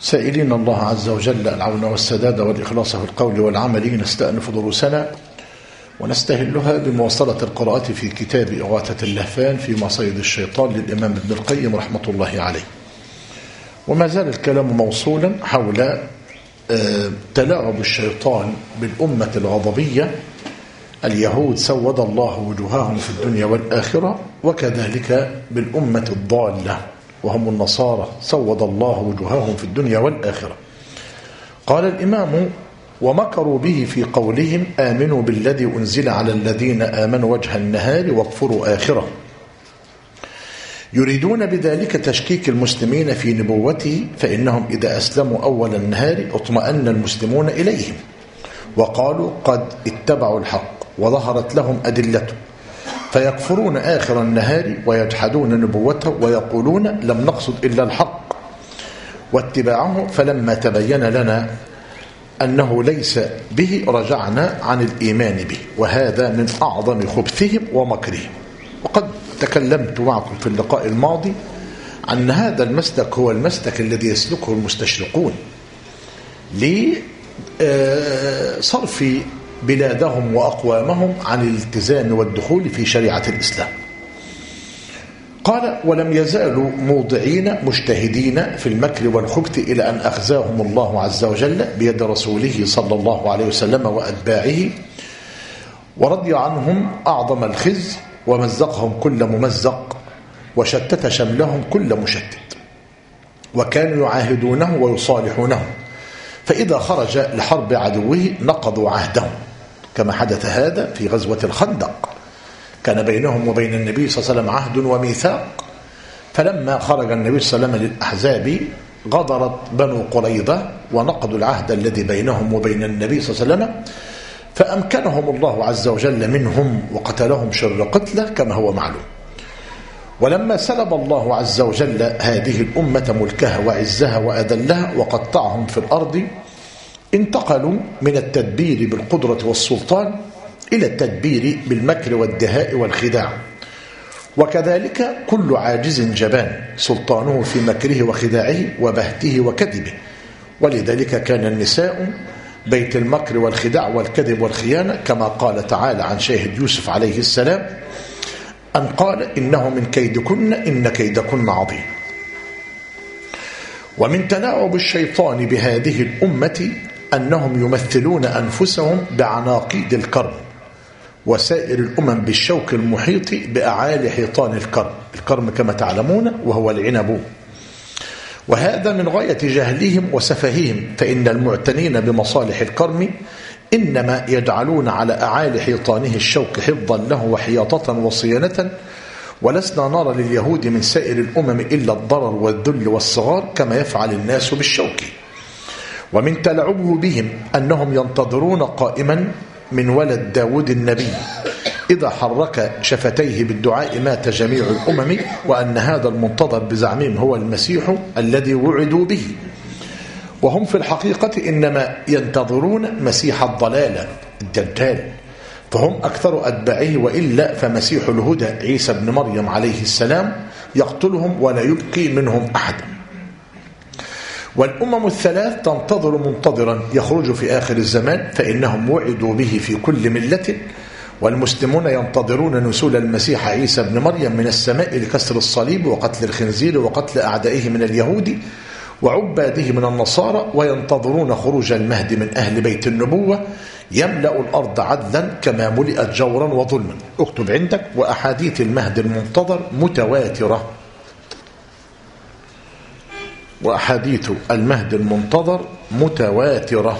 سائلين الله عز وجل العون والسداد والإخلاص في القول والعمل. نستأنف دروسنا ونستهلها بمواصلة القراءة في كتاب إغاثة اللهفان في مصيد الشيطان للإمام ابن القيم رحمة الله عليه. وما زال الكلام موصولا حول تلاعب الشيطان بالأمة الغضبية. اليهود سود الله وجوههم في الدنيا والآخرة، وكذلك بالأمة الضالة وهم النصارى سود الله وجوههم في الدنيا والآخرة. قال الإمام: ومكروا به في قولهم آمنوا بالذي أنزل على الذين آمنوا وجه النهار واكفروا آخره، يريدون بذلك تشكيك المسلمين في نبوته، فإنهم إذا أسلموا أول النهار اطمأن المسلمون إليهم وقالوا قد اتبعوا الحق وظهرت لهم أدلته، فيكفرون آخر النهار ويجحدون نبوته ويقولون لم نقصد إلا الحق واتباعه، فلما تبين لنا أنه ليس به رجعنا عن الإيمان به، وهذا من أعظم خبثهم ومكرهم. وقد تكلمت معكم في اللقاء الماضي عن هذا المسلك هو المسلك الذي يسلكه المستشرقون لصرف بلادهم وأقوامهم عن الالتزام والدخول في شريعة الإسلام. قال: ولم يزالوا موضعين مجتهدين في المكر والخبث إلى أن أخزاهم الله عز وجل بيد رسوله صلى الله عليه وسلم وأتباعه، ورضي عنهم أعظم الخزي ومزقهم كل ممزق وشتت شملهم كل مشتت، وكانوا يعاهدونه ويصالحونه، فإذا خرج لحرب عدوه نقضوا عهدهم، كما حدث هذا في غزوة الخندق، كان بينهم وبين النبي صلى الله عليه وسلم عهد وميثاق، فلما خرج النبي صلى الله عليه وسلم للأحزاب غدرت بنو قريظة ونقضوا العهد الذي بينهم وبين النبي صلى الله عليه وسلم، فأمكنهم الله عز وجل منهم وقتلهم شر قتله كما هو معلوم. ولما سلب الله عز وجل هذه الأمة ملكها وعزها وأذلها وقطعهم في الأرض، انتقلوا من التدبير بالقدرة والسلطان إلى التدبير بالمكر والدهاء والخداع، وكذلك كل عاجز جبان سلطانه في مكره وخداعه وبهته وكذبه. ولذلك كان النساء بيت المكر والخداع والكذب والخيانة، كما قال تعالى عن شاهد يوسف عليه السلام أن قال: إنه من كيدكن إن كيدكن عظيم. ومن تلاعب الشيطان بهذه الأمة أنهم يمثلون أنفسهم بعناقيد الكرم، وسائر الأمم بالشوك المحيط بأعالي حيطان الكرم. الكرم كما تعلمون وهو العنب، وهذا من غاية جهلهم وسفههم، فإن المعتنين بمصالح الكرم إنما يجعلون على أعالي حيطانه الشوك حفظا له وحياطة وصيانة، ولسنا نرى لليهود من سائر الأمم إلا الضرر والذل والصغار كما يفعل الناس بالشوك. ومن تلعبه بهم أنهم ينتظرون قائما من ولد داود النبي إذا حرك شفتيه بالدعاء مات جميع الأمم، وأن هذا المنتظر بزعمهم هو المسيح الذي وعدوا به، وهم في الحقيقة إنما ينتظرون مسيح الضلالة الدجال، فهم أكثر أتباعه، وإلا فمسيح الهدى عيسى بن مريم عليه السلام يقتلهم ولا يبقي منهم أحدا. والأمم الثلاث تنتظر منتظرا يخرج في آخر الزمان، فإنهم وعدوا به في كل ملة، والمسلمون ينتظرون نزول المسيح عيسى بن مريم من السماء لكسر الصليب وقتل الخنزير وقتل أعدائه من اليهود وعباده من النصارى، وينتظرون خروج المهدي من أهل بيت النبوة يملأ الأرض عدلا كما ملئت جورا وظلما. اكتب عندك: وأحاديث المهدي المنتظر متواترة. وأحاديث المهدي المنتظر متواترة.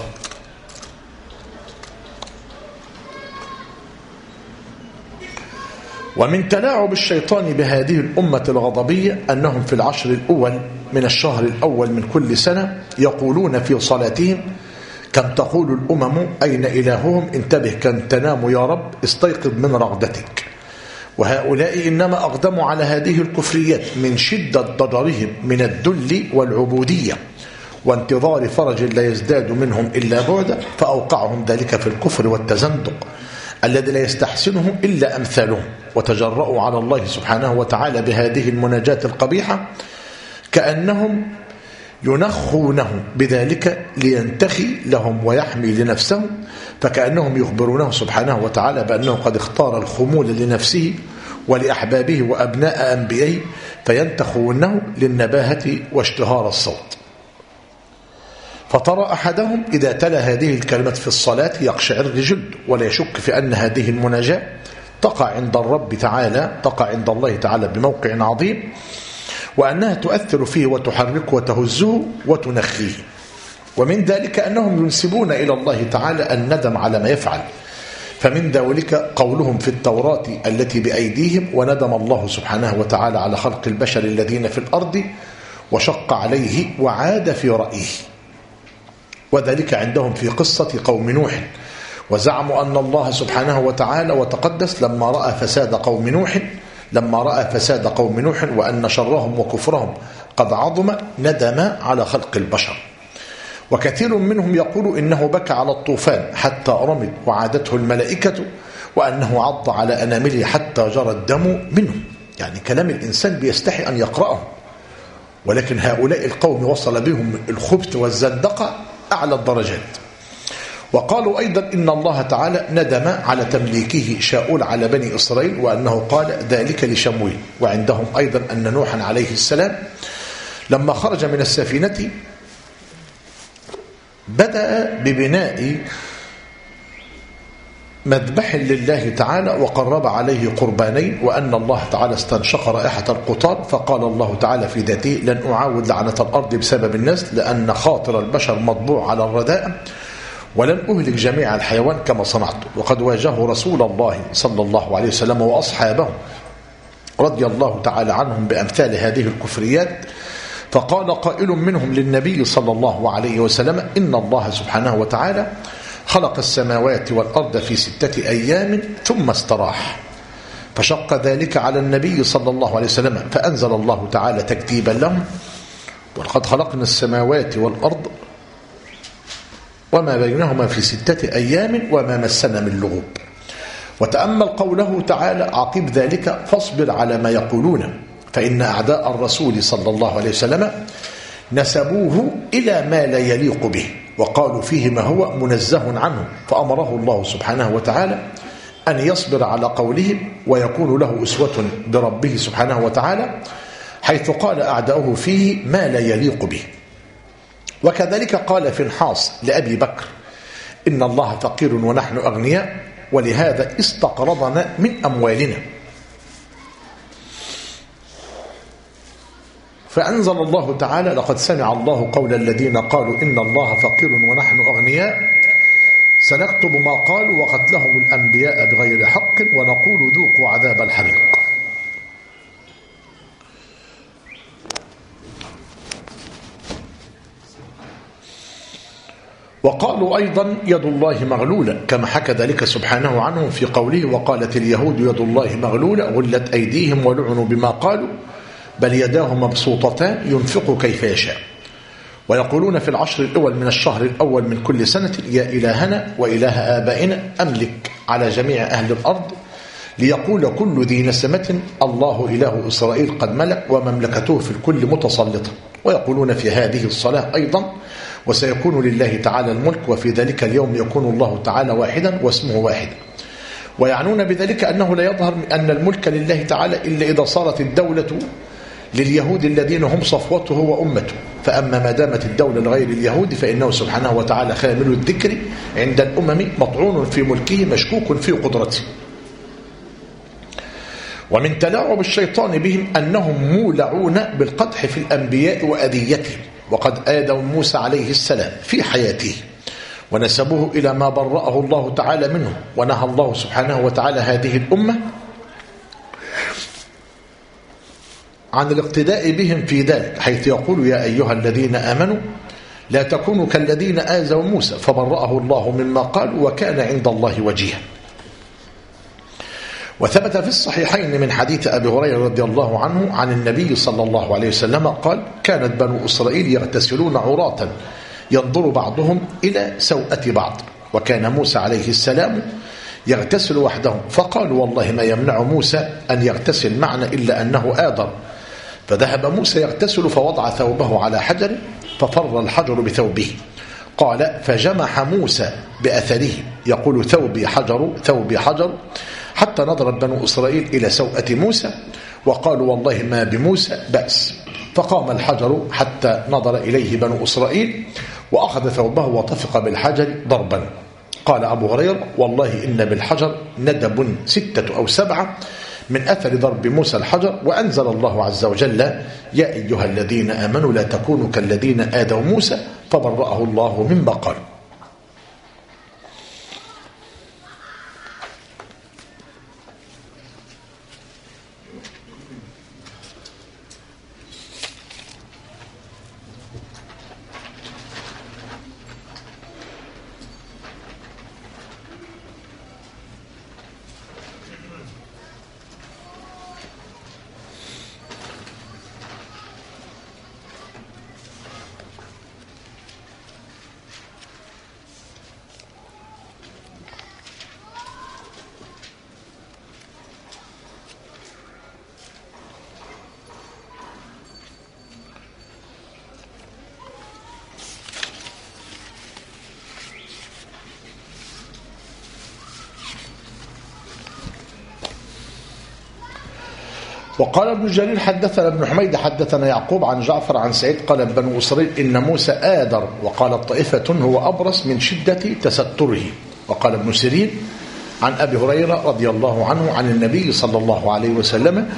ومن تلاعب الشيطان بهذه الأمة الغضبية أنهم في العشر الأول من الشهر الأول من كل سنة يقولون في صلاتهم: كم تقول الأمم أين إلههم، انتبه كم تنام يا رب، استيقظ من رغدتك. وهؤلاء إنما أقدموا على هذه الكفريات من شدة ضجرهم من الذل والعبودية وانتظار فرج لا يزداد منهم إلا بعدا، فأوقعهم ذلك في الكفر والتزندق الذي لا يستحسنه إلا أمثالهم، وتجرؤوا على الله سبحانه وتعالى بهذه المناجاة القبيحة كأنهم ينخونه بذلك لينتخي لهم ويحمي لنفسه، فكأنهم يخبرونه سبحانه وتعالى بأنه قد اختار الخمول لنفسه ولأحبابه وأبناء أنبيائه فينتخونه للنباهة واشتهار الصوت. فترى أحدهم إذا تلا هذه الكلمات في الصلاة يقشعر جلد ولا يشك في أن هذه المناجاة تقع عند الرب تعالى، تقع عند الله تعالى بموقع عظيم، وأنها تؤثر فيه وتحركه وتهزه وتنخيه. ومن ذلك أنهم ينسبون إلى الله تعالى الندم على ما يفعل، فمن ذلك قولهم في التوراة التي بأيديهم: وندم الله سبحانه وتعالى على خلق البشر الذين في الأرض وشق عليه وعاد في رأيه. وذلك عندهم في قصة قوم نوح، وزعموا أن الله سبحانه وتعالى وتقدس لما رأى فساد قوم نوح وأن شرهم وكفرهم قد عظم ندم على خلق البشر. وكثير منهم يقول إنه بكى على الطوفان حتى رمد وعادته الملائكة، وأنه عض على أنامله حتى جرى الدم منه. يعني كلام الإنسان بيستحي أن يقرأه، ولكن هؤلاء القوم وصل بهم الخبث والزندقة أعلى الدرجات. وقالوا أيضا إن الله تعالى ندم على تمليكه شاؤول على بني إسرائيل، وأنه قال ذلك لشمويل. وعندهم أيضا أن نوحا عليه السلام لما خرج من السفينة بدأ ببناء مذبح لله تعالى وقرب عليه قربانين، وأن الله تعالى استنشق رائحة القطار، فقال الله تعالى في ذاته: لن أعاود لعنة الأرض بسبب الناس، لأن خاطر البشر مطبوع على الرداء، ولن أهلك جميع الحيوان كما صنعت. وقد واجهه رسول الله صلى الله عليه وسلم وأصحابه رضي الله تعالى عنهم بأمثال هذه الكفريات، فقال قائل منهم للنبي صلى الله عليه وسلم: إن الله سبحانه وتعالى خلق السماوات والأرض في 6 أيام ثم استراح، فشق ذلك على النبي صلى الله عليه وسلم، فأنزل الله تعالى تكتيبا لهم: ولقد خلقنا السماوات والأرض وما بينهما في 6 أيام وما مسنا من لغوب. وتأمل قوله تعالى عقب ذلك: فاصبر على ما يقولون، فإن أعداء الرسول صلى الله عليه وسلم نسبوه إلى ما لا يليق به، وقالوا فيه ما هو منزه عنه، فأمره الله سبحانه وتعالى أن يصبر على قولهم ويكون له أسوة بربه سبحانه وتعالى، حيث قال أعداؤه فيه ما لا يليق به. وكذلك قال فنحاس لأبي بكر: إن الله فقير ونحن أغنياء، ولهذا استقرضنا من أموالنا. فأنزل الله تعالى: لقد سمع الله قول الذين قالوا إن الله فقير ونحن أغنياء، سنكتب ما قالوا وقتلهم الأنبياء بغير حق، ونقول ذوقوا عذاب الحريق. وقالوا أيضا يد الله مغلولة، كما حكى ذلك سبحانه عنهم في قوله: وقالت اليهود يد الله مغلولة غلت أيديهم ولعنوا بما قالوا بل يداه مبسوطتان ينفق كيف يشاء. ويقولون في العشر الأول من الشهر الأول من كل سنة: يا إلهنا وإله آبائنا أملك على جميع أهل الأرض، ليقول كل ذي نسمة الله إله إسرائيل قد ملك، ومملكته في الكل متسلطة. ويقولون في هذه الصلاة أيضا: وسيكون لله تعالى الملك، وفي ذلك اليوم يكون الله تعالى واحدا واسمه واحد. ويعنون بذلك أنه لا يظهر أن الملك لله تعالى إلا إذا صارت الدولة لليهود الذين هم صفوته وأمته، فأما ما دامت الدولة لغير اليهود فإنه سبحانه وتعالى خامل الذكر عند الأمم، مطعون في ملكه مشكوك في قدرته. ومن تلاعب الشيطان بهم أنهم مولعون بالقدح في الأنبياء وأذيتهم، وقد آذوا موسى عليه السلام في حياته ونسبوه إلى ما برأه الله تعالى منه، ونهى الله سبحانه وتعالى هذه الأمة عن الاقتداء بهم في ذلك، حيث يقول: يا أيها الذين آمنوا لا تكونوا كالذين آذوا موسى فبرأه الله مما قالوا وكان عند الله وجيها. وثبت في الصحيحين من حديث أبي هريرة رضي الله عنه عن النبي صلى الله عليه وسلم قال: كانت بنو إسرائيل يغتسلون عراة ينظر بعضهم إلى سوءة بعض، وكان موسى عليه السلام يغتسل وحده، فقالوا: والله ما يمنع موسى أن يغتسل معنا إلا أنه آذر. فذهب موسى يغتسل فوضع ثوبه على حجر ففر الحجر بثوبه. قال فجمح موسى بأثره يقول ثوبي حجر ثوبي حجر، حتى نظرت بنو إسرائيل إلى سوءة موسى وقالوا والله ما بموسى بأس. فقام الحجر حتى نظر إليه بنو إسرائيل وأخذ ثوبه وطفق بالحجر ضربا. قال أبو هريرة والله إن بالحجر ندب 6 أو 7 من أثر ضرب موسى الحجر. وأنزل الله عز وجل يا أيها الذين آمنوا لا تكونوا كالذين آذوا موسى فبرأه الله مما قال. وقال ابن جرير حدثنا ابن حميد حدثنا يعقوب عن جعفر عن سعيد قال بنو إسرائيل إن موسى آدر، وقال طائفة هو أبرص من شدة تستره. وقال ابن سيرين عن أبي هريرة رضي الله عنه عن النبي صلى الله عليه وسلم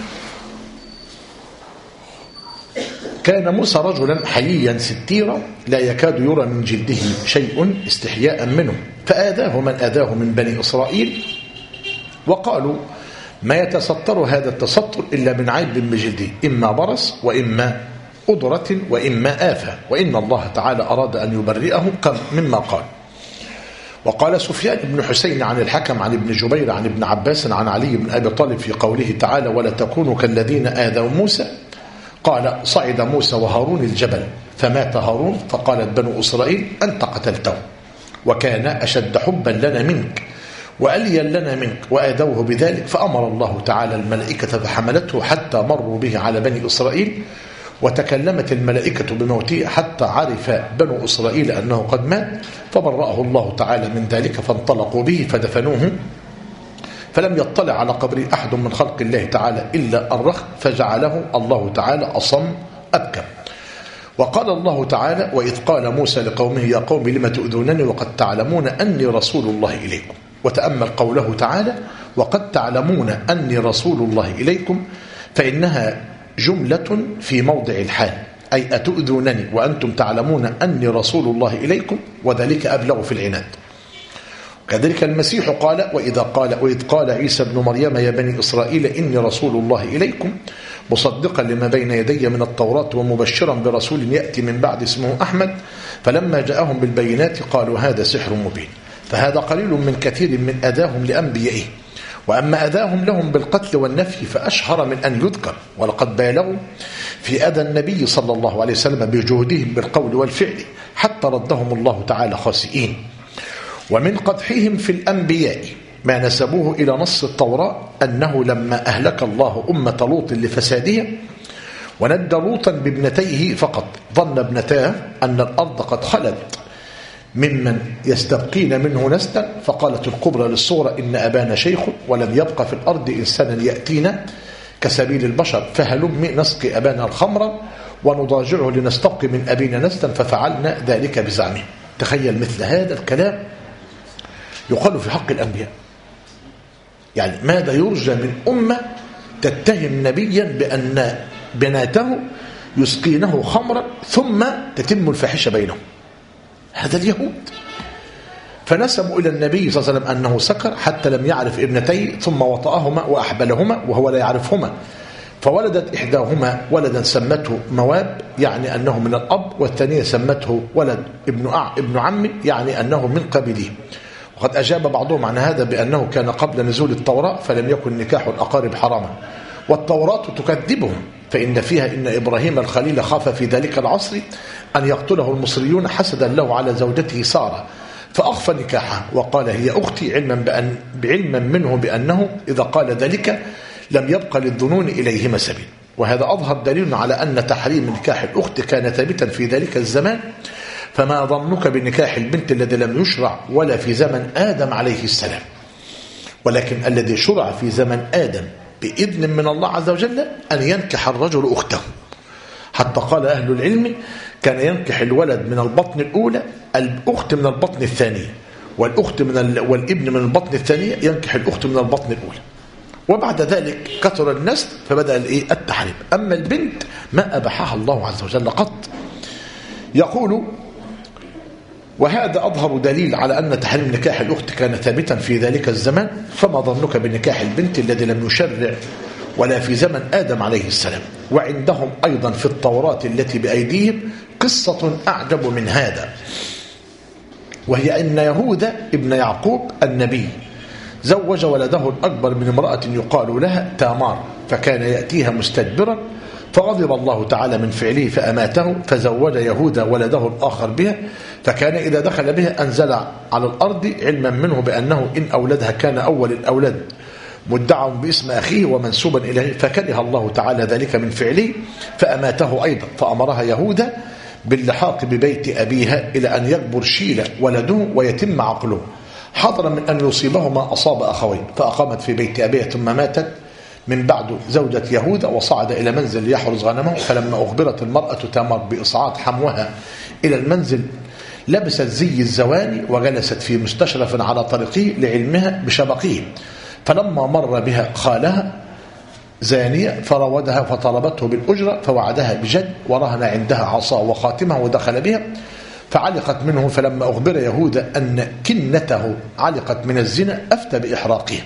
كان موسى رجلا حييا ستيرا لا يكاد يرى من جلده شيء استحياء منه، فآذاه من آذاه من بني إسرائيل وقالوا ما يتستر هذا التستر إلا من عيب بجلده، إما برص وإما أضرة وإما آفة، وإن الله تعالى أراد أن يبرئه مما قال. وقال سفيان بن حسين عن الحكم عن ابن جبير عن ابن عباس عن علي بن أبي طالب في قوله تعالى ولا تكونوا كالذين آذوا موسى، قال صعد موسى وهارون الجبل فمات هارون، فقالت بنو إسرائيل أنت قتلته وكان أشد حبا لنا منك وأليا لنا منك، وآذوه بذلك، فأمر الله تعالى الملائكة فحملته حتى مروا به على بني إسرائيل، وتكلمت الملائكة بموته حتى عرف بنو إسرائيل أنه قد مات، فبرأه الله تعالى من ذلك، فانطلقوا به فدفنوه، فلم يطلع على قبره أحد من خلق الله تعالى إلا الرخ، فجعله الله تعالى أصم أبكم. وقال الله تعالى وإذ قال موسى لقومه يا قوم لم تؤذونني وقد تعلمون أني رسول الله إليكم. وتأمل قوله تعالى وقد تعلمون أني رسول الله إليكم، فإنها جملة في موضع الحال، أي أتؤذونني وأنتم تعلمون أني رسول الله إليكم، وذلك أبلغ في العناد. كذلك المسيح قال وإذ قال عيسى ابن مريم يا بني إسرائيل إني رسول الله إليكم مصدقا لما بين يدي من التوراة ومبشرا برسول يأتي من بعد اسمه أحمد، فلما جاءهم بالبينات قالوا هذا سحر مبين. فهذا قليل من كثير من أذاهم لأنبيائه، وأما أذاهم لهم بالقتل والنفي فأشهر من أن يذكر، ولقد بالغوا في أذى النبي صلى الله عليه وسلم بجهدهم بالقول والفعل حتى ردهم الله تعالى خاسئين. ومن قدحهم في الأنبياء ما نسبوه إلى نص التوراة أنه لما أهلك الله أمة لوط لفسادها وندى لوطا بابنتيه فقط ظن ابنتاه أن الأرض قد خلت ممن يستبقين منه نسلا، فقالت الكبرى للصغرى إن أبانا شيخ ولم يبق في الأرض إنسانا يأتينا كسبيل البشر، فهلم نسقي أبانا الخمر ونضاجعه لنستبقي من أبينا نسلا، ففعلنا ذلك بزعمه. تخيل مثل هذا الكلام يقال في حق الأنبياء. يعني ماذا يرجى من أمة تتهم نبيا بأن بناته يسقينه خمرا ثم تتم الفاحشة بينهم؟ هذا اليهود. فنسبوا إلى النبي صلى الله عليه وسلم أنه سكر حتى لم يعرف ابنتيه، ثم وطأهما وأحبلهما وهو لا يعرفهما، فولدت إحداهما ولدا سمته مواب يعني أنه من الأب، والثانية سمته ولد ابن عم يعني أنه من قبيله. وقد أجاب بعضهم عن هذا بأنه كان قبل نزول التوراة فلم يكن نكاح الأقارب حراما، والتوراة تكذبهم، فإن فيها إن إبراهيم الخليل خاف في ذلك العصر أن يقتله المصريون حسدا له على زوجته سارة، فأخفى نكاحها وقال هي أختي، علما منه بأنه إذا قال ذلك لم يبقى للظنون إليهما سبيل. وهذا أظهر دليل على أن تحريم نكاح الأخت كان ثابتا في ذلك الزمان، فما ظنك بنكاح البنت الذي لم يشرع ولا في زمن آدم عليه السلام، ولكن الذي شرع في زمن آدم بإذن من الله عز وجل أن ينكح الرجل أخته، حتى قال أهل العلم كان ينكح الولد من البطن الأولى الأخت من البطن الثانية، والابن من البطن الثانية ينكح الأخت من البطن الأولى، وبعد ذلك كثر النسل فبدأ التحريم. أما البنت ما أباحها الله عز وجل قط. يقول: وهذا أظهر دليل على أن تحريم نكاح الأخت كان ثابتا في ذلك الزمان، فما ظنك بنكاح البنت الذي لم يشرع ولا في زمن آدم عليه السلام. وعندهم أيضا في التوراة التي بأيديهم قصة أعجب من هذا، وهي أن يهوذا ابن يعقوب النبي زوج ولده الأكبر من امرأة يقال لها تامار، فكان يأتيها مستدبرا، فغضب الله تعالى من فعله فأماته، فزوج يهوذا ولده الآخر بها، فكان إذا دخل بها أنزل على الأرض، علما منه بأنه إن أولدها كان أول الأولاد مدعى باسم أخيه ومنسوبا إليه، فكره الله تعالى ذلك من فعله فأماته أيضا، فأمرها يهوذا باللحاق ببيت أبيها إلى أن يكبر شيل ولده ويتم عقله، حضرا من أن يصيبه ما أصاب أخويه، فأقامت في بيت أبيها ثم ماتت من بعد زوجة يهوذا، وصعد إلى منزل يحرز غنمه، فلما أخبرت المرأة تامر بإصعاد حموها إلى المنزل لبست زي الزواني وجلست في مستشرف على طريقه لعلمها بشبقه، فلما مر بها خالها زانية فراودها فطلبته بالأجرة، فوعدها بجد ورهن عندها عصا وخاتمه ودخل بها، فعلقت منه، فلما أخبر يهوذا أن كنته علقت من الزنا أفتى بإحراقها،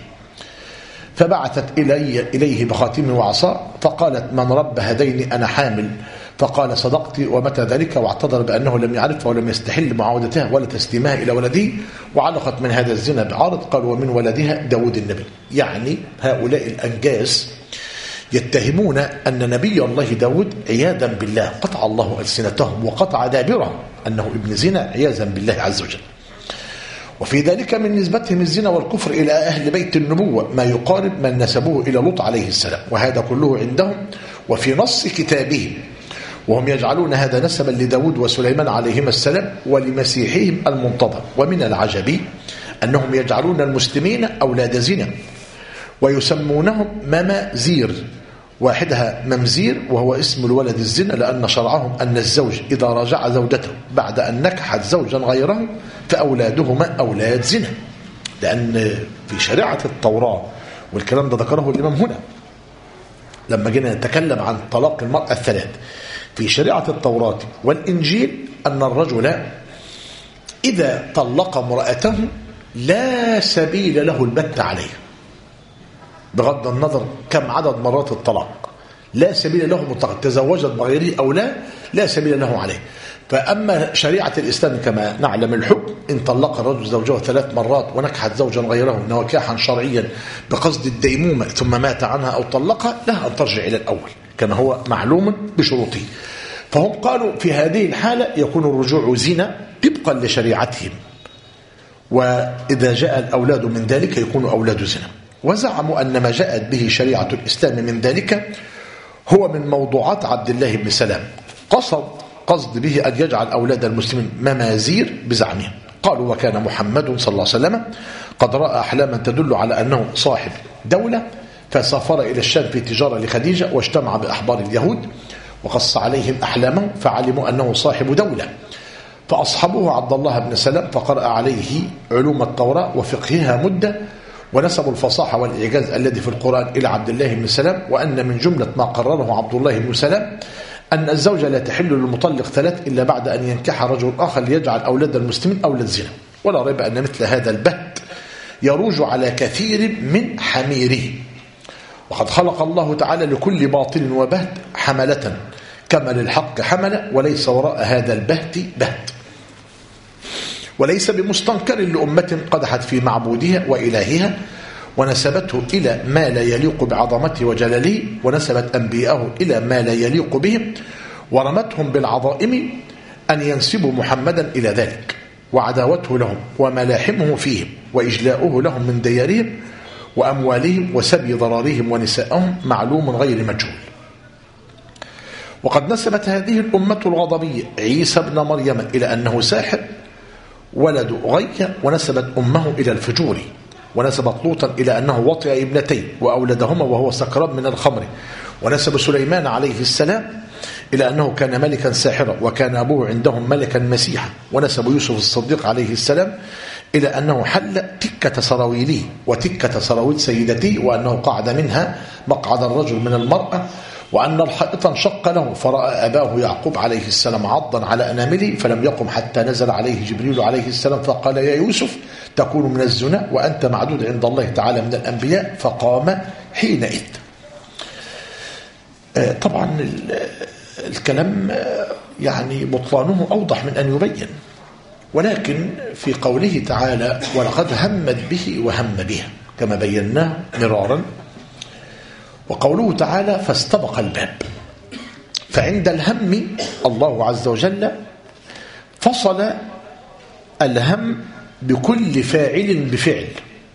فبعثت إليه بخاتمه وعصا، فقالت: من رب هذين أنا حامل، فقال: صدقت، ومتى ذلك، واعتذر بأنه لم يعرفها ولم يستحل معاودتها ولا تسليمها إلى ولده، وعلقت من هذا الزنا بعارض. قال: ومن ولدها داود النبي. يعني هؤلاء الأنجاس يتهمون أن نبي الله داود عياذا بالله قطع الله ألسنتهم وقطع دابرهم أنه ابن زنا عياذا بالله عز وجل. وفي ذلك من نسبتهم الزنا والكفر إلى أهل بيت النبوة ما يقارب من نسبوه إلى لوط عليه السلام، وهذا كله عندهم وفي نص كتابهم، وهم يجعلون هذا نسبا لداود وسليمان عليهما السلام ولمسيحهم المنتظر. ومن العجب أنهم يجعلون المسلمين أولاد زنا ويسمونهم ممازير، واحدها ممزير وهو اسم الولد الزنا، لأن شرعهم أن الزوج إذا راجع زوجته بعد أن نكحت زوجا غيره فأولادهما أولاد زنا، لأن في شريعة التوراة، والكلام ده ذكره الإمام هنا لما جينا نتكلم عن طلاق المرأة الثلاث، في شريعة التوراة والإنجيل أن الرجل إذا طلق امرأته لا سبيل له البت عليه، بغض النظر كم عدد مرات الطلاق، لا سبيل له مطلقا، تزوجت بغيره أو لا سبيل له عليه. فأما شريعة الإسلام كما نعلم الحكم، إن طلق الرجل زوجه 3 مرات ونكحت زوجا غيره نكاحا شرعيا بقصد الديمومة ثم مات عنها أو طلقها، لها أن ترجع إلى الأول كان هو معلوم بشروطه. فهم قالوا في هذه الحالة يكون الرجوع زنا طبقا لشريعتهم، وإذا جاء الأولاد من ذلك يكون أولاد زنا. وزعموا أن ما جاءت به شريعة الإسلام من ذلك هو من موضوعات عبد الله بن سلام، قصد به أن يجعل أولاد المسلمين ممازير بزعمهم. قالوا: وكان محمد صلى الله عليه وسلم قد رأى أحلاما تدل على أنه صاحب دولة، فسافر إلى الشام في تجارة لخديجة واجتمع بأحبار اليهود وقص عليهم أحلامه، فعلموا أنه صاحب دولة، فأصحبه عبد الله بن سلام فقرأ عليه علوم التوراة وفقهها مدة، ونسبوا الفصاحة والإعجاز الذي في القرآن إلى عبد الله بن سلام، وأن من جملة ما قرره عبد الله بن سلام أن الزوجة لا تحل للمطلق 3 إلا بعد أن ينكح رجل آخر ليجعل أولاد المسلمين أولاد زنا. ولا ريب أن مثل هذا البهت يروج على كثير من حميره، وقد خلق الله تعالى لكل باطل وبهت حملة كما للحق حملة، وليس وراء هذا البهت بهت، وليس بمستنكر لأمة قدحت في معبودها وإلهها ونسبته إلى ما لا يليق بعظمته وجلاله، ونسبت أنبياءه إلى ما لا يليق بهم، ورمتهم بالعظائم أن ينسبوا محمدا إلى ذلك، وعداوته لهم وملاحمه فيهم وإجلاؤه لهم من ديارهم وأموالهم وسبي ضرارهم ونسائهم معلوم غير مجهول. وقد نسبت هذه الأمة الغضبية عيسى ابن مريم إلى أنه ساحر ولد غية، ونسبت أمه إلى الفجور، ونسبت لوطا إلى أنه وطئ ابنتين وأولدهما وهو سكران من الخمر، ونسب سليمان عليه السلام إلى أنه كان ملكا ساحرا وكان أبوه عندهم ملكا مسيحا، ونسب يوسف الصديق عليه السلام إلى أنه حل تكة سراويله وتكة سراويل سيدته، وأنه قعد منها مقعد الرجل من المرأة، وأن الحائط انشق له فرأى أباه يعقوب عليه السلام عضا على أنامله فلم يقم حتى نزل عليه جبريل عليه السلام فقال يا يوسف تكون من الزنا وأنت معدود عند الله تعالى من الأنبياء، فقام حينئذ. طبعا الكلام يعني بطلانه أوضح من أن يبين، ولكن في قوله تعالى ولقد همت به وهم بها كما بيناه مرارا، وقوله تعالى فاستبق الباب، فعند الهم الله عز وجل فصل الهم بكل فاعل بفعل،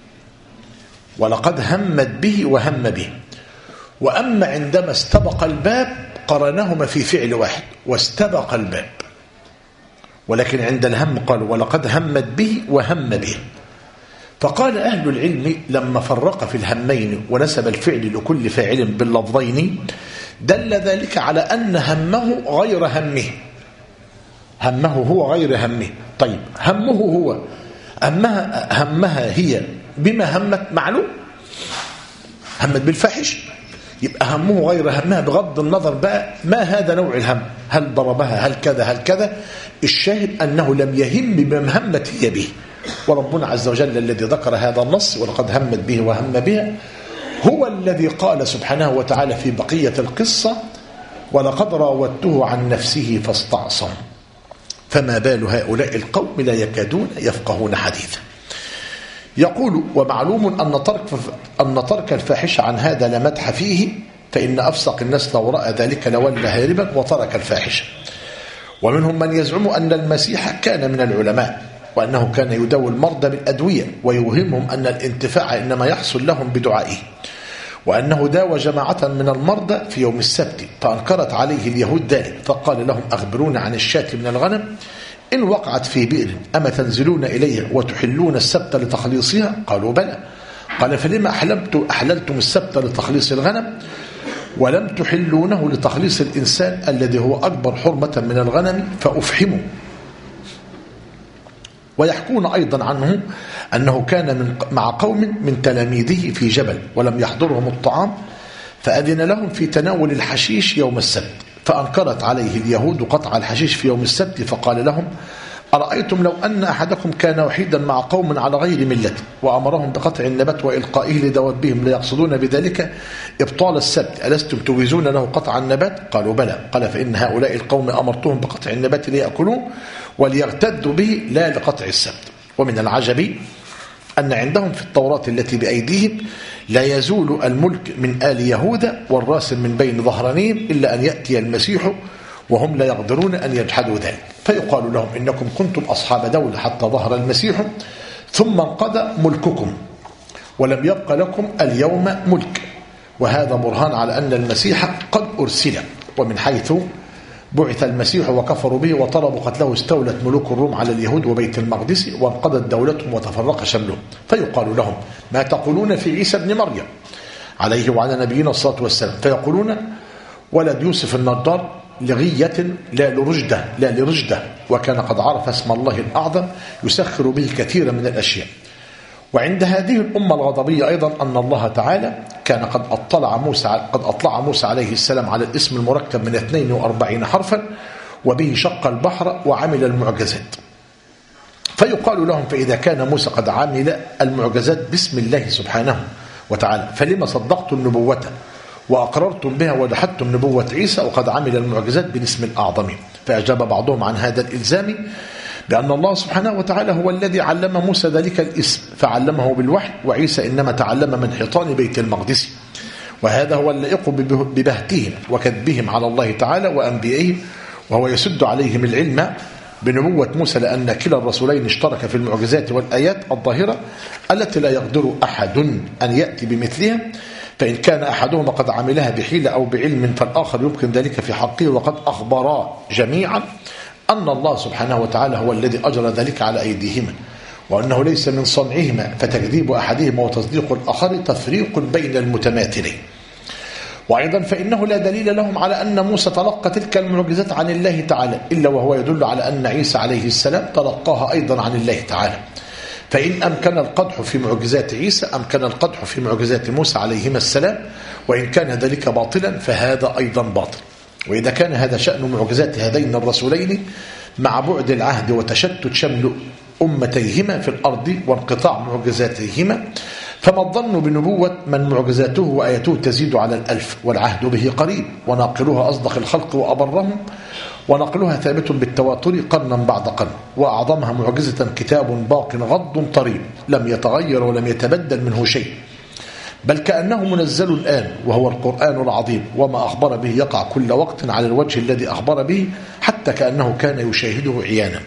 ولقد همت به وهم به. وأما عندما استبق الباب قرنهما في فعل واحد واستبق الباب، ولكن عند الهم قال ولقد همت به وهم به. فقال أهل العلم لما فرق في الهمين ونسب الفعل لكل فاعل باللفظين دل ذلك على أن همه غير همه، همه هو غير همه. طيب همه هو همها هي بما همت معلوم، همت بالفاحش، يبقى همه غير همها بغض النظر بقى ما هذا نوع الهم، هل ضربها هل كذا هل كذا، الشاهد أنه لم يهم بما همت هي به. وربنا عز وجل الذي ذكر هذا النص ولقد همت به وهم بها هو الذي قال سبحانه وتعالى في بقية القصة ولقد راودته عن نفسه فاستعصم فما بال هؤلاء القوم لا يكادون يفقهون حديثا. يقول ومعلوم أن ترك الفاحش عن هذا لا مدح فيه، فإن أفسق الناس لو رأى ذلك لولى هاربا وترك الفاحش. ومنهم من يزعم أن المسيح كان من العلماء وأنه كان يداوي المرضى بالأدوية ويوهمهم أن الانتفاع إنما يحصل لهم بدعائه، وأنه داوى جماعة من المرضى في يوم السبت فأنكرت عليه اليهود ذلك، فقال لهم أخبرون عن الشاة من الغنم إن وقعت في بئر أما تنزلون إليها وتحلون السبت لتخليصها؟ قالوا بلى. قال فلما أحللتم السبت لتخليص الغنم ولم تحلونه لتخليص الإنسان الذي هو أكبر حرمة من الغنم فأفحموا. ويحكون أيضا عنه أنه كان مع قوم من تلاميذه في جبل ولم يحضرهم الطعام فأذن لهم في تناول الحشيش يوم السبت، فأنكرت عليه اليهود قطع الحشيش في يوم السبت، فقال لهم أرأيتم لو أن أحدكم كان وحيدا مع قوم على غير ملته وأمرهم بقطع النبات وإلقائه لدوابهم ليقصدون بذلك إبطال السبت، ألستم توجزون له قطع النبات؟ قالوا بلى. قال فإن هؤلاء القوم أمرتهم بقطع النبات ليأكلوه وليغتدوا به لا لقطع السبت. ومن العجب أن عندهم في التوراة التي بأيديهم لا يزول الملك من آل يهوذا والراسم من بين ظهرانيهم إلا أن يأتي المسيح وهم لا يقدرون أن يجحدوا ذلك، فيقال لهم إنكم كنتم أصحاب دولة حتى ظهر المسيح ثم انقضى ملككم ولم يبق لكم اليوم ملك، وهذا برهان على أن المسيح قد أرسل. ومن حيث بعث المسيح وكفروا به وطلبوا قتله استولت ملوك الروم على اليهود وبيت المقدس وانقضت دولتهم وتفرق شملهم، فيقال لهم ما تقولون في عيسى ابن مريم عليه وعلى نبينا الصلاة والسلام؟ فيقولون ولد يوسف النجار لغية لا لرجدة، وكان قد عرف اسم الله الأعظم يسخر به كثيرا من الأشياء. وعند هذه الأمة الغضبية أيضا أن الله تعالى كان قد أطلع موسى عليه السلام على الاسم المركب من 42 حرفا وبه شق البحر وعمل المعجزات، فيقال لهم فإذا كان موسى قد عمل المعجزات باسم الله سبحانه وتعالى فلما صدقتم النبوة وأقررتم بها ودحدتم نبوة عيسى وقد عمل المعجزات بالاسم الأعظم؟ فأجاب بعضهم عن هذا الإلزام بأن الله سبحانه وتعالى هو الذي علم موسى ذلك الاسم فعلمه بالوحي، وعيسى إنما تعلم من حيطان بيت المقدس، وهذا هو اللائق ببهتهم وكذبهم على الله تعالى وأنبيائه، وهو يسد عليهم العلم بنبوة موسى لأن كلا الرسولين اشترك في المعجزات والآيات الظاهرة التي لا يقدر أحد أن يأتي بمثلها، فإن كان أحدهما قد عملها بحيلة أو بعلم فالآخر يمكن ذلك في حقه، وقد أخبرا جميعا أن الله سبحانه وتعالى هو الذي أجرى ذلك على أيديهما، وأنه ليس من صنعهما، فتكذيب أحدهما وتصديق الآخر تفريق بين المتماثلين. وأيضا فإنه لا دليل لهم على أن موسى تلقى تلك المعجزات عن الله تعالى إلا وهو يدل على أن عيسى عليه السلام تلقاها أيضا عن الله تعالى. فإن أمكن القدح في معجزات عيسى أمكن القدح في معجزات موسى عليهما السلام، وإن كان ذلك باطلا فهذا أيضا باطل. وإذا كان هذا شأن معجزات هذين الرسولين مع بعد العهد وتشتت شمل أمتيهما في الأرض وانقطاع معجزاتهما، فما الظن بنبوة من معجزاته وآياته تزيد على 1000 والعهد به قريب، وناقلها أصدق الخلق وأبرهم، ونقلها ثابت بالتواتر قرنا بعد قرن، وأعظمها معجزة كتاب باق غض طريب لم يتغير ولم يتبدل منه شيء، بل كأنه منزل الآن وهو القرآن العظيم، وما أخبر به يقع كل وقت على الوجه الذي أخبر به، حتى كأنه كان يشاهده عيانا.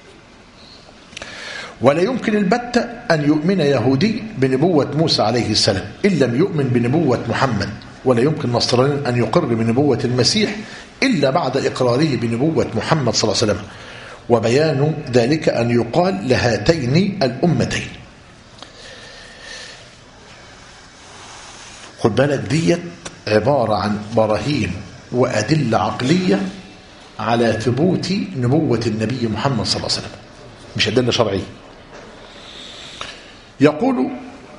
ولا يمكن البتة أن يؤمن يهودي بنبوة موسى عليه السلام إن لم يؤمن بنبوة محمد، ولا يمكن نصراني أن يقر بنبوة المسيح إلا بعد إقراره بنبوة محمد صلى الله عليه وسلم. وبيان ذلك أن يقال لهاتين الأمتين. خد بالك ديت عبارة عن براهين وأدلة عقلية على ثبوت نبوة النبي محمد صلى الله عليه وسلم، مش أدلة شرعية. يقول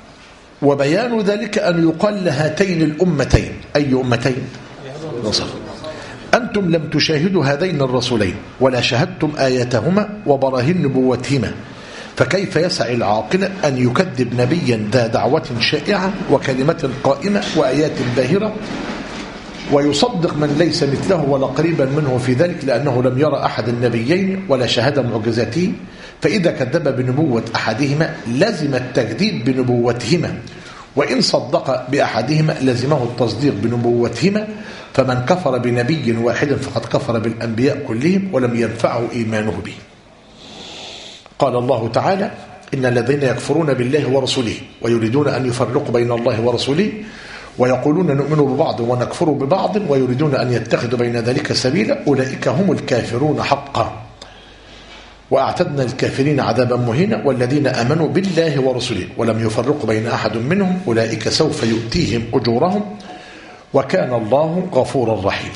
وبيان ذلك أن يقال لهاتين الأمتين. أي أمتين؟ نصر. أنتم لم تشاهدوا هذين الرسولين ولا شاهدتم آياتهما وبراهين نبوتهما، فكيف يسع العاقل أن يكذب نبيا ذا دعوة شائعة وكلمة قائمة وآيات باهرة، ويصدق من ليس مثله ولا قريبا منه في ذلك، لأنه لم يرى أحد النبيين ولا شهد معجزاته؟ فإذا كذب بنبوة أحدهما لزم التكذيب بنبوتهما، وإن صدق بأحدهما لزمه التصديق بنبوتهما. فمن كفر بنبي واحد فقد كفر بالأنبياء كلهم ولم ينفعه إيمانه به. قال الله تعالى: إن الذين يكفرون بالله ورسوله ويريدون أن يفرقوا بين الله ورسوله ويقولون نؤمن ببعض ونكفر ببعض ويريدون أن يتخذوا بين ذلك سبيلا أولئك هم الكافرون حقا، وأعتدنا للكافرين عذابا مهينا. والذين آمنوا بالله ورسله ولم يفرقوا بين أحد منهم أولئك سوف يؤتيهم أجورهم وكان الله غفورا رحيما.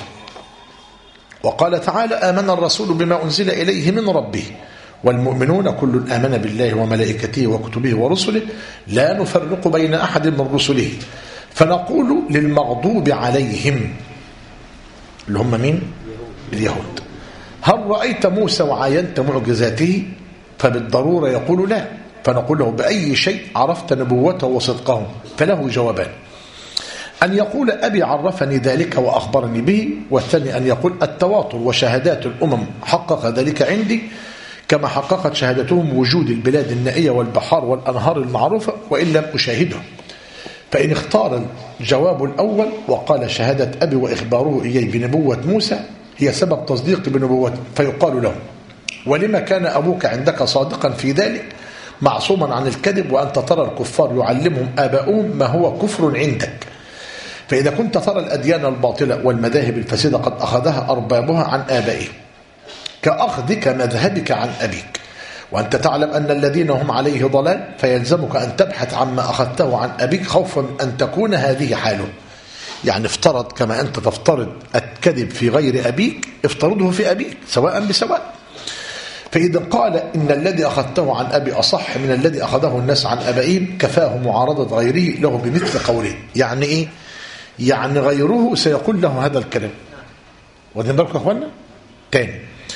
وقال تعالى: آمن الرسول بما أنزل إليه من ربه والمؤمنون كل آمن بالله وملائكته وكتبه ورسله لا نفرق بين أحد من رسله. فنقول للمغضوب عليهم اللي هم مين؟ اليهود: هل رأيت موسى وعاينت معجزاته؟ فبالضرورة يقول لا. فنقول له: بأي شيء عرفت نبوته وصدقه؟ فله جوابان: أن يقول أبي عرفني ذلك وأخبرني به، والثاني أن يقول التواتر وشهادات الأمم حقق ذلك عندي كما حققت شهادتهم وجود البلاد النائية والبحار والأنهار المعروفة وإن لم أشاهده. فإن اختار الجواب الأول وقال شهادة أبي وإخباره إياه بنبوة موسى هي سبب تصديق بنبوته، فيقال له: ولما كان أبوك عندك صادقا في ذلك معصوما عن الكذب وأنت ترى الكفار يعلمهم آباؤهم ما هو كفر عندك؟ فإذا كنت ترى الأديان الباطلة والمذاهب الفاسدة قد أخذها أربابها عن آبائهم كأخذك مذهبك عن أبيك، وأنت تعلم أن الذين هم عليه ضلال، فيلزمك أن تبحث عما أخذته عن أبيك خوفا أن تكون هذه حاله. يعني افترض كما أنت تفترض الكذب في غير أبيك افترضه في أبيك سواء بسواء. فإذا قال إن الذي أخذته عن أبي أصح من الذي أخذه الناس عن أبائهم كفاه معارضة غيره له بمثل قوله. يعني إيه؟ يعني غيره سيقول له هذا الكلام. واخدين بالكم يا أخوانا؟ تاني: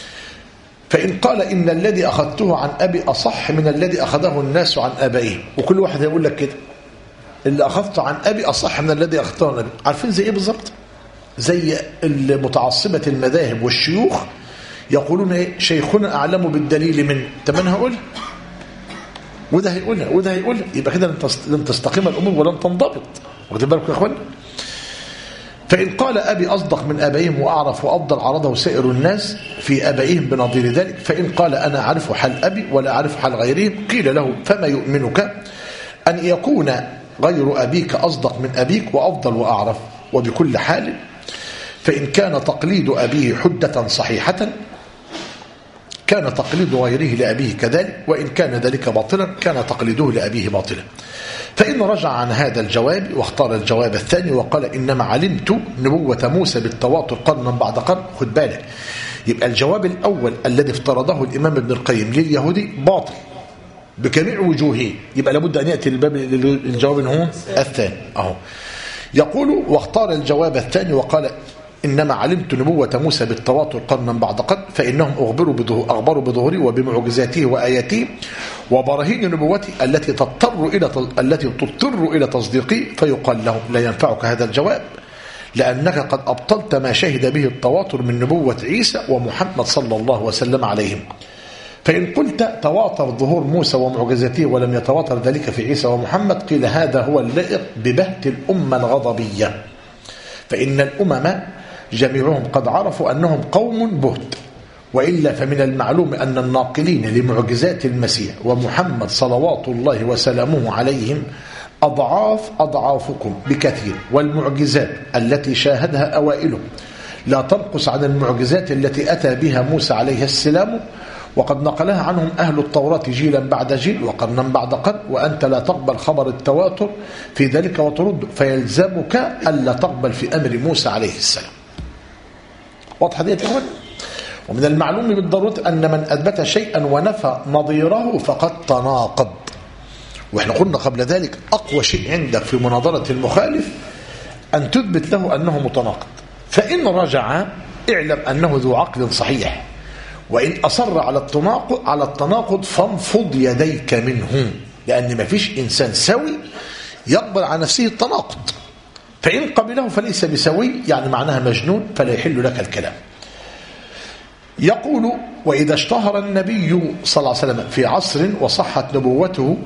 فإن قال إن الذي أخذته عن أبي أصح من الذي أخذه الناس عن أبائهم، وكل واحد يقول لك كده: اللي أخذته عن أبي أصح من الذي أخذته عن أبي. عارفين زي إيه بالظبط؟ زي المتعصبة المذاهب والشيوخ يقولون إيه؟ شيخنا أعلم بالدليل منه. طب أنا هقول وده هيقولها وده هيقولها، يبقى كده لن تستقيم الأمور ولن تنضبط. واخدين بالكم يا أخوانا؟ فإن قال أبي أصدق من أبائهم وأعرف وأفضل عرضه سائر الناس في أبائهم بنظير ذلك. فإن قال أنا أعرف حال أبي ولا أعرف حال غيرهم قيل له: فما يؤمنك أن يكون غير أبيك أصدق من أبيك وأفضل وأعرف. وبكل حال فإن كان تقليد أبيه حجة صحيحة كان تقليد غيره لأبيه كذلك، وإن كان ذلك باطلا كان تقليده لأبيه باطلا. فإن رجع عن هذا الجواب واختار الجواب الثاني وقال إنما علمت نبوة موسى بالتواتر قرنا بعد قرن، خد بالك، يبقى الجواب الأول الذي افترضه الإمام ابن القيم لليهودي باطل بجميع وجوهه، يبقى لابد أن يأتي الجواب هو الثاني أهو. يقول واختار الجواب الثاني وقال إنما علمت نبوة موسى بالتواتر قرنا بعد قرن، فإنهم أخبروا بظهوره وبمعجزاته وآياته وبراهين نبوته التي تضطر إلى تصديقه، فيقال لهم لا ينفعك هذا الجواب لأنك قد أبطلت ما شهد به التواتر من نبوة عيسى ومحمد صلى الله وسلم عليهم. فإن قلت تواتر ظهور موسى ومعجزاته ولم يتواتر ذلك في عيسى ومحمد قيل هذا هو اللائق ببهت الأمة الغضبية، فإن الأمم جميعهم قد عرفوا أنهم قوم بهت، وإلا فمن المعلوم أن الناقلين لمعجزات المسيح ومحمد صلوات الله وسلامه عليهم أضعافكم بكثير، والمعجزات التي شاهدها أوائلهم لا تنقص عن المعجزات التي أتى بها موسى عليه السلام، وقد نقلها عنهم أهل التوراة جيلا بعد جيل وقرنا بعد قرن، وأنت لا تقبل خبر التواتر في ذلك وترد، فيلزمك ألا تقبل في أمر موسى عليه السلام. واضح هذه يا إخوان؟ ومن المعلوم بالضرورة أن من أثبت شيئا ونفى نظيره فقد تناقض، وإحنا قلنا قبل ذلك أقوى شيء عندك في مناظرة المخالف أن تثبت له أنه متناقض، فإن رجع اعلم أنه ذو عقل صحيح، وإن أصر على التناقض فانفض يديك منه، لأن ما فيش إنسان سوي يقبل على نفسه التناقض، فإن قبله فليس بسوي، يعني معناها مجنون فلا يحل لك الكلام. يقول وإذا اشتهر النبي صلى الله عليه وسلم في عصر وصحت نبوته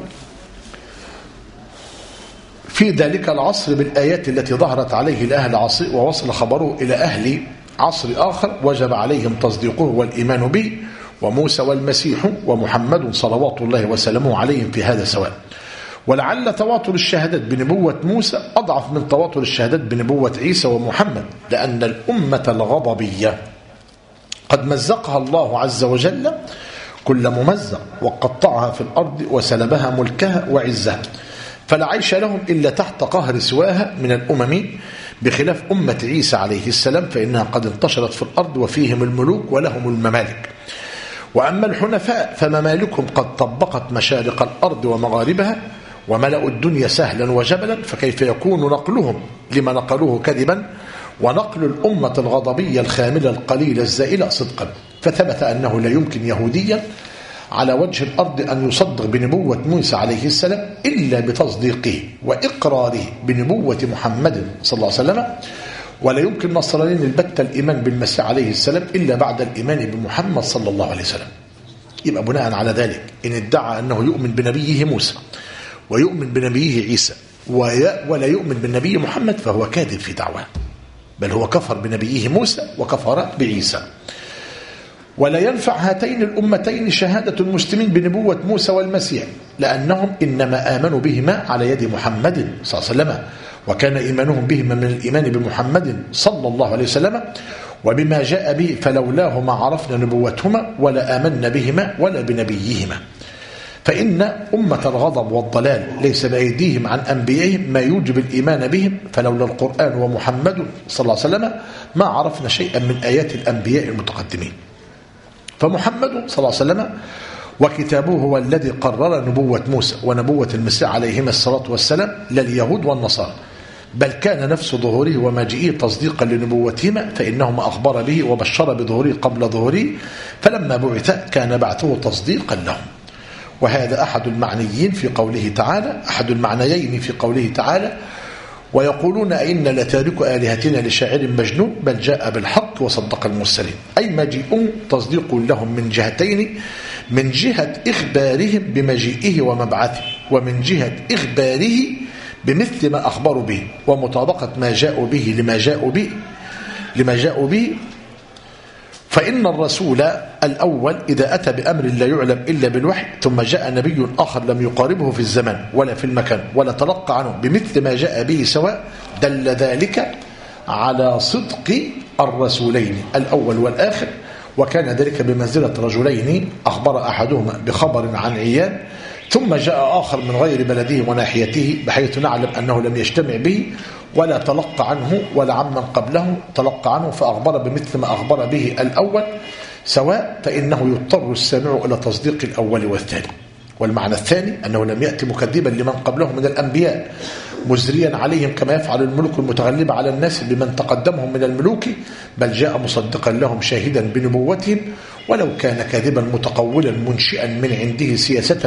في ذلك العصر بالآيات التي ظهرت عليه لأهل عصر ووصل خبره إلى أهل عصر آخر وجب عليهم تصديقه والإيمان به، وموسى والمسيح ومحمد صلوات الله وسلامه عليهم في هذا سواء. ولعل تواتر الشهادات بنبوة موسى أضعف من تواتر الشهادات بنبوة عيسى ومحمد، لأن الأمة الغضبية قد مزقها الله عز وجل كل ممزق وقطعها في الأرض وسلبها ملكها وعزها، فلا عيش لهم إلا تحت قهر سواها من الأمم، بخلاف أمة عيسى عليه السلام فإنها قد انتشرت في الأرض وفيهم الملوك ولهم الممالك. وأما الحنفاء فممالكهم قد طبقت مشارق الأرض ومغاربها وملأوا الدنيا سهلا وجبلا، فكيف يكون نقلهم لما نقلوه كذبا ونقل الأمة الغضبية الخاملة القليلة الزائلة صدقا؟ فثبت أنه لا يمكن يهوديا على وجه الأرض أن يصدق بنبوة موسى عليه السلام إلا بتصديقه وإقراره بنبوة محمد صلى الله عليه وسلم، ولا يمكن نصرانين البتة الإيمان بالمسيح عليه السلام إلا بعد الإيمان بمحمد صلى الله عليه وسلم. يبقى بناء على ذلك إن ادعى أنه يؤمن بنبيه موسى ويؤمن بنبيه عيسى ولا يؤمن بالنبي محمد فهو كاذب في دعواه، بل هو كفر بنبيه موسى وكفر بعيسى. ولا ينفع هاتين الأمتين شهادة المسلمين بنبوة موسى والمسيح، لأنهم إنما آمنوا بهما على يد محمد صلى الله عليه وسلم، وكان إيمانهم بهما من الإيمان بمحمد صلى الله عليه وسلم وبما جاء به، فلولاه ما عرفنا نبوتهما ولا آمنا بهما ولا بنبيهما. فإن أمة الغضب والضلال ليس بأيديهم عن أنبيائهم ما يوجب الإيمان بهم، فلولا القرآن ومحمد صلى الله عليه وسلم ما عرفنا شيئا من آيات الأنبياء المتقدمين. فمحمد صلى الله عليه وسلم وكتابه هو الذي قرر نبوة موسى ونبوة المسيح عليهما الصلاة والسلام، لا اليهود والنصارى، بل كان نفس ظهوره ومجيئه تصديقا لنبوتهما، فإنهما أخبر به وبشر بظهوره قبل ظهوره، فلما بعث كان بعثه تصديقا لهم. وهذا أحد المعنيين في قوله تعالى، أحد المعنيين في قوله تعالى ويقولون أئن لتارك آلهتنا لشاعر مجنون بل جاء بالحق وصدق المرسلين، أي مجيئهم تصديق لهم من جهتين، من جهة إخبارهم بمجيئه ومبعثه، ومن جهة إخباره بمثل ما أخبروا به ومطابقة ما جاءوا به لما جاءوا به فإن الرسول الأول إذا أتى بأمر لا يعلم إلا بالوحي ثم جاء نبي آخر لم يقاربه في الزمان ولا في المكان ولا تلقى عنه بمثل ما جاء به سواء دل ذلك على صدق الرسولين الأول والآخر، وكان ذلك بمنزلة رجلين أخبر أحدهما بخبر عن عيان ثم جاء آخر من غير بلده وناحيته بحيث نعلم أنه لم يجتمع به ولا تلقى عنه ولا عمن قبله تلقى عنه فأخبر بمثل ما أخبر به الأول سواء، فإنه يضطر السامع إلى تصديق الأول والثاني. والمعنى الثاني أنه لم يأتي مكذبا لمن قبله من الأنبياء مزريا عليهم كما يفعل الملوك المتغلبة على الناس بمن تقدمهم من الملوك، بل جاء مصدقا لهم شاهدا بنبوتهم، ولو كان كاذبا متقولا منشئا من عنده سياسة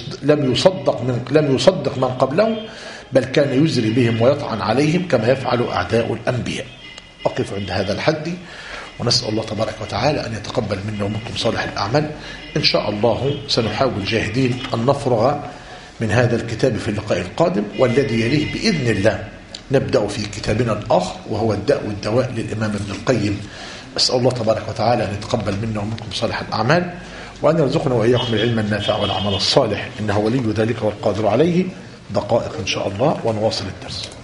لم يصدق من قبله، بل كان يزري بهم ويطعن عليهم كما يفعل أعداء الأنبياء. أقف عند هذا الحد، ونسأل الله تبارك وتعالى أن يتقبل منا ومنكم صالح الأعمال. إن شاء الله سنحاول جاهدين أن نفرغ من هذا الكتاب في اللقاء القادم، والذي يليه بإذن الله نبدأ في كتابنا الآخر وهو الداء والدواء للإمام ابن القيم. أسأل الله تبارك وتعالى أن يتقبل منا ومنكم صالح الأعمال، وأن يرزقنا وإياكم العلم النافع والعمل الصالح، إنه ولي ذلك والقادر عليه. دقائق إن شاء الله ونواصل الدرس.